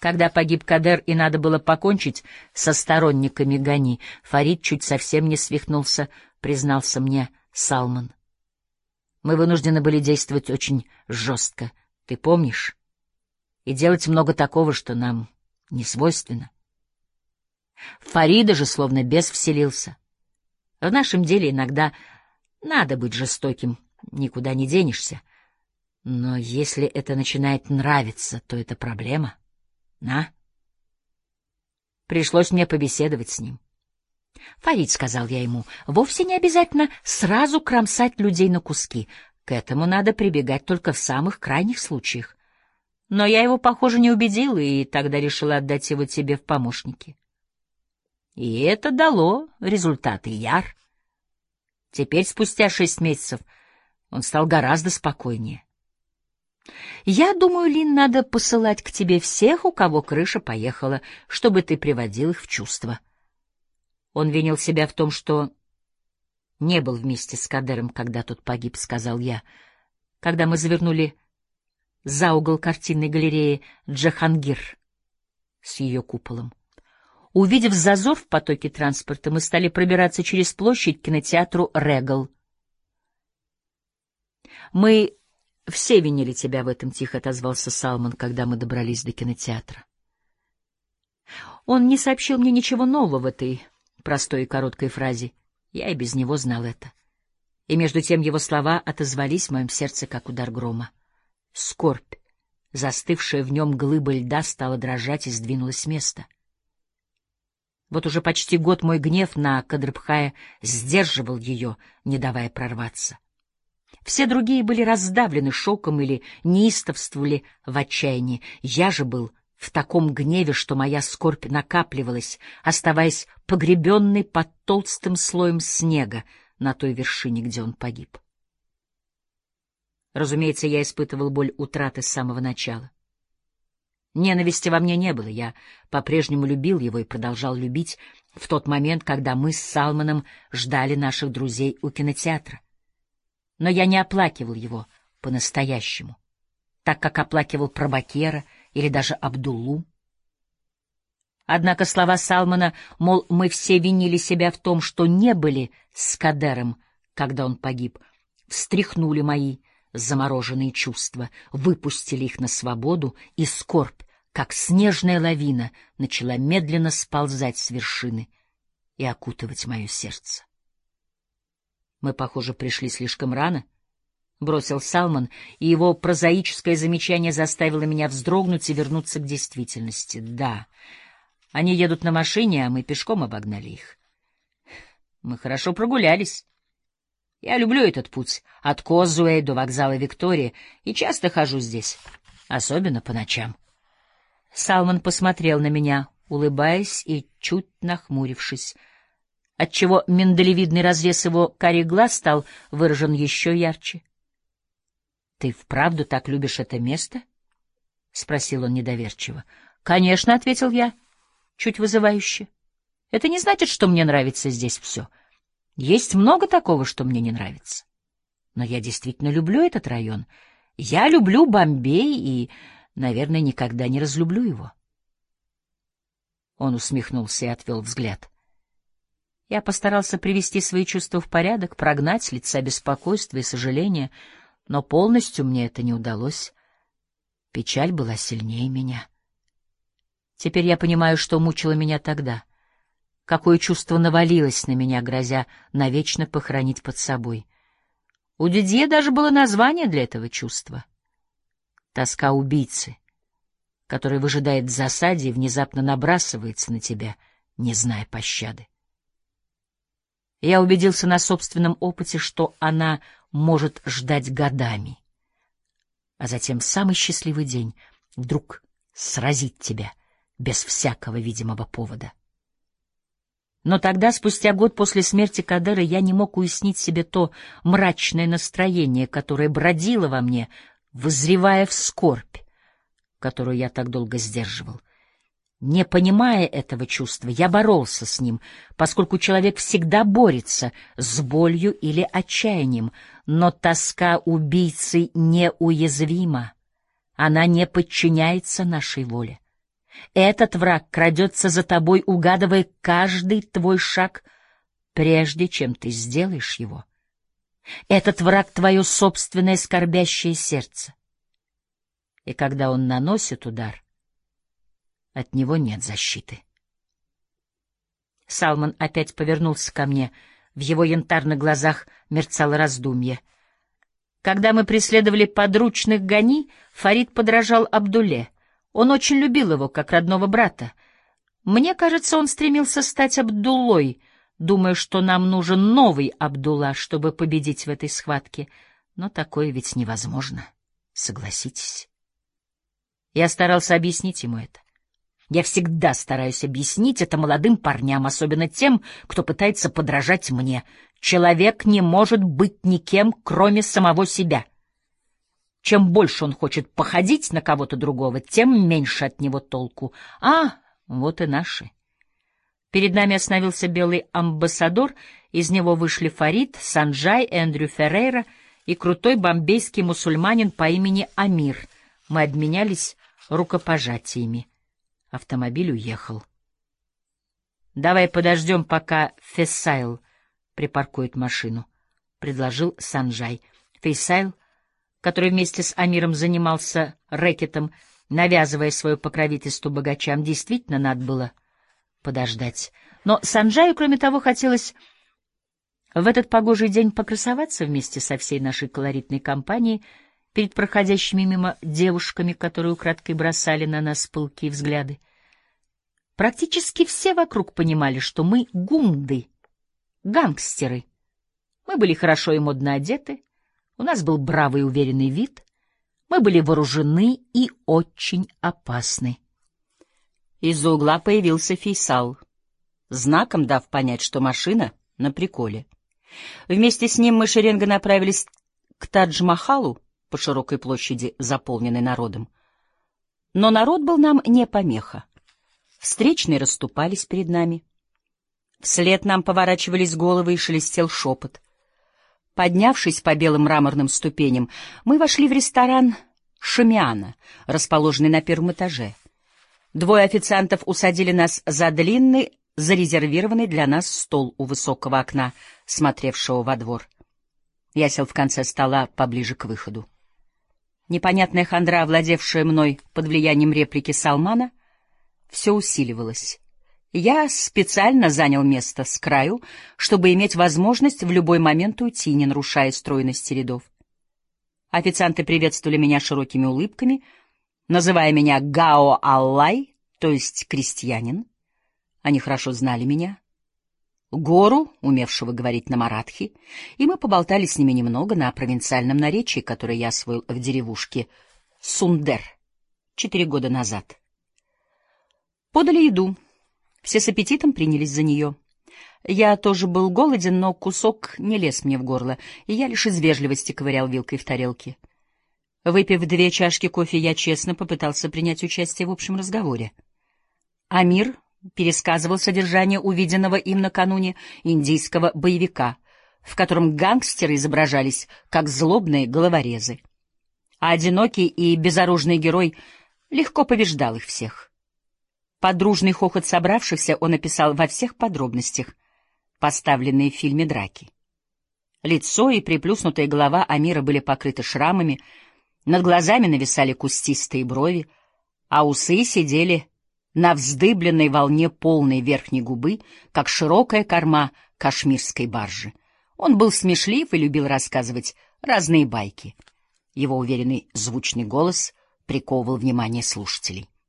Когда погиб Кадер и надо было покончить со сторонниками Гани, Фарид чуть совсем не свихнулся, признался мне Салман. Мы вынуждены были действовать очень жестко, ты помнишь? И делать много такого, что нам не свойственно. Фарида же словно бес вселился. В нашем деле иногда надо быть жестоким, никуда не денешься. Но если это начинает нравиться, то это проблема. Пришлось мне побеседовать с ним. Фарид, — сказал я ему, — вовсе не обязательно сразу кромсать людей на куски. К этому надо прибегать только в самых крайних случаях. Но я его, похоже, не убедила, и тогда решила отдать его тебе в помощники. И это дало результаты, Яр. Теперь, спустя 6 месяцев, он стал гораздо спокойнее. Я думаю, Лин, надо посылать к тебе всех, у кого крыша поехала, чтобы ты приводил их в чувство. Он винил себя в том, что не был вместе с Кадером, когда тот погиб, — сказал я, когда мы завернули за угол картинной галереи Джахангир с ее куполом. Увидев зазор в потоке транспорта, мы стали пробираться через площадь к кинотеатру «Регал». «Мы все винили тебя в этом», — тихо отозвался Салман, когда мы добрались до кинотеатра. Он не сообщил мне ничего нового в этой простой и короткой фразе. Я и без него знал это. И между тем его слова отозвались в моем сердце, как удар грома. Скорбь, застывшая в нем глыба льда, стала дрожать и сдвинулась с места. Вот уже почти год мой гнев на Кадрбхая сдерживал ее, не давая прорваться. Все другие были раздавлены шоком или неистовствовали в отчаянии. Я же был в таком гневе, что моя скорбь накапливалась, оставаясь погребенной под толстым слоем снега на той вершине, где он погиб. Разумеется, я испытывал боль утраты с самого начала. Ненависти во мне не было, я по-прежнему любил его и продолжал любить в тот момент, когда мы с Салманом ждали наших друзей у кинотеатра. Но я не оплакивал его по-настоящему, так как оплакивал Прабакера или даже Абдуллу. Однако слова Салмана, мол, мы все винили себя в том, что не были с Кадером, когда он погиб, встряхнули мои замороженные чувства, выпустили их на свободу, и скорбь, как снежная лавина, начала медленно сползать с вершины и окутывать мое сердце. Мы, похоже, пришли слишком рано, — бросил Салман, и его прозаическое замечание заставило меня вздрогнуть и вернуться к действительности. Да, они едут на машине, а мы пешком обогнали их. Мы хорошо прогулялись. Я люблю этот путь от Козуэй до вокзала Виктория и часто хожу здесь, особенно по ночам. Салман посмотрел на меня, улыбаясь и чуть нахмурившись, отчего миндалевидный разрез его карих глаз стал выражен еще ярче. — Ты вправду так любишь это место? — спросил он недоверчиво. — Конечно, — ответил я, чуть вызывающе. — Это не значит, что мне нравится здесь все. Есть много такого, что мне не нравится. Но я действительно люблю этот район. Я люблю Бомбей и, наверное, никогда не разлюблю его. Он усмехнулся и отвел взгляд. Я постарался привести свои чувства в порядок, прогнать с лица беспокойство и сожаление, но полностью мне это не удалось. Печаль была сильнее меня. Теперь я понимаю, что мучило меня тогда, какое чувство навалилось на меня, грозя навечно похоронить под собой. У Дидье даже было название для этого чувства — тоска убийцы, который выжидает в засаде и внезапно набрасывается на тебя, не зная пощады. Я убедился на собственном опыте, что она может ждать годами, а затем самый счастливый день вдруг сразит тебя без всякого видимого повода. Но тогда, спустя год после смерти Кадера, я не мог уяснить себе то мрачное настроение, которое бродило во мне, воззревая в скорбь, которую я так долго сдерживал. Не понимая этого чувства, я боролся с ним, поскольку человек всегда борется с болью или отчаянием, но тоска убийцы неуязвима, она не подчиняется нашей воле. Этот враг крадется за тобой, угадывая каждый твой шаг, прежде чем ты сделаешь его. Этот враг — твое собственное скорбящее сердце. И когда он наносит удар, от него нет защиты. Салман опять повернулся ко мне. В его янтарных глазах мерцало раздумье. Когда мы преследовали подручных Гани, Фарид подражал Абдулле. Он очень любил его, как родного брата. Мне кажется, он стремился стать Абдуллой, думая, что нам нужен новый Абдулла, чтобы победить в этой схватке. Но такое ведь невозможно, согласитесь. Я старался объяснить ему это. Я всегда стараюсь объяснить это молодым парням, особенно тем, кто пытается подражать мне. Человек не может быть никем, кроме самого себя. Чем больше он хочет походить на кого-то другого, тем меньше от него толку. А, вот и наши. Перед нами остановился белый амбассадор, из него вышли Фарид, Санджай, Эндрю Феррейра и крутой бомбейский мусульманин по имени Амир. Мы обменялись рукопожатиями. Автомобиль уехал. — Давай подождем, пока Фейсайл припаркует машину, — предложил Санджай. Фейсайл, который вместе с Амиром занимался рэкетом, навязывая свое покровительство богачам, действительно надо было подождать. Но Санджаю, кроме того, хотелось в этот погожий день покрасоваться вместе со всей нашей колоритной компанией перед проходящими мимо девушками, которые украдкой бросали на нас пылкие взгляды. Практически все вокруг понимали, что мы гунды, гангстеры. Мы были хорошо и модно одеты, у нас был бравый и уверенный вид, мы были вооружены и очень опасны. Из-за угла появился Фейсал, знаком дав понять, что машина на приколе. Вместе с ним мы шеренгой направились к Тадж-Махалу по широкой площади, заполненной народом. Но народ был нам не помеха. Встречные расступались перед нами. Вслед нам поворачивались головы и шелестел шепот. Поднявшись по белым мраморным ступеням, мы вошли в ресторан «Шамиана», расположенный на первом этаже. Двое официантов усадили нас за длинный, зарезервированный для нас стол у высокого окна, смотревшего во двор. Я сел в конце стола поближе к выходу. Непонятная хандра, овладевшая мной под влиянием реплики Салмана, все усиливалась. Я специально занял место с краю, чтобы иметь возможность в любой момент уйти, не нарушая стройности рядов. Официанты приветствовали меня широкими улыбками, называя меня Гао Аллай, то есть крестьянин. Они хорошо знали меня, Гору, умевшего говорить на маратхи, и мы поболтали с ними немного на провинциальном наречии, которое я освоил в деревушке Сундер 4 года назад. Подали еду. Все с аппетитом принялись за нее. Я тоже был голоден, но кусок не лез мне в горло, и я лишь из вежливости ковырял вилкой в тарелке. Выпив 2 чашки кофе, я честно попытался принять участие в общем разговоре. Амир пересказывал содержание увиденного им накануне индийского боевика, в котором гангстеры изображались как злобные головорезы, а одинокий и безоружный герой легко побеждал их всех. Подружный хохот собравшихся он описал во всех подробностях, поставленные в фильме драки. Лицо и приплюснутая голова Амира были покрыты шрамами, над глазами нависали кустистые брови, а усы сидели на вздыбленной волне полной верхней губы, как широкая корма кашмирской баржи. Он был смешлив и любил рассказывать разные байки. Его уверенный звучный голос приковывал внимание слушателей.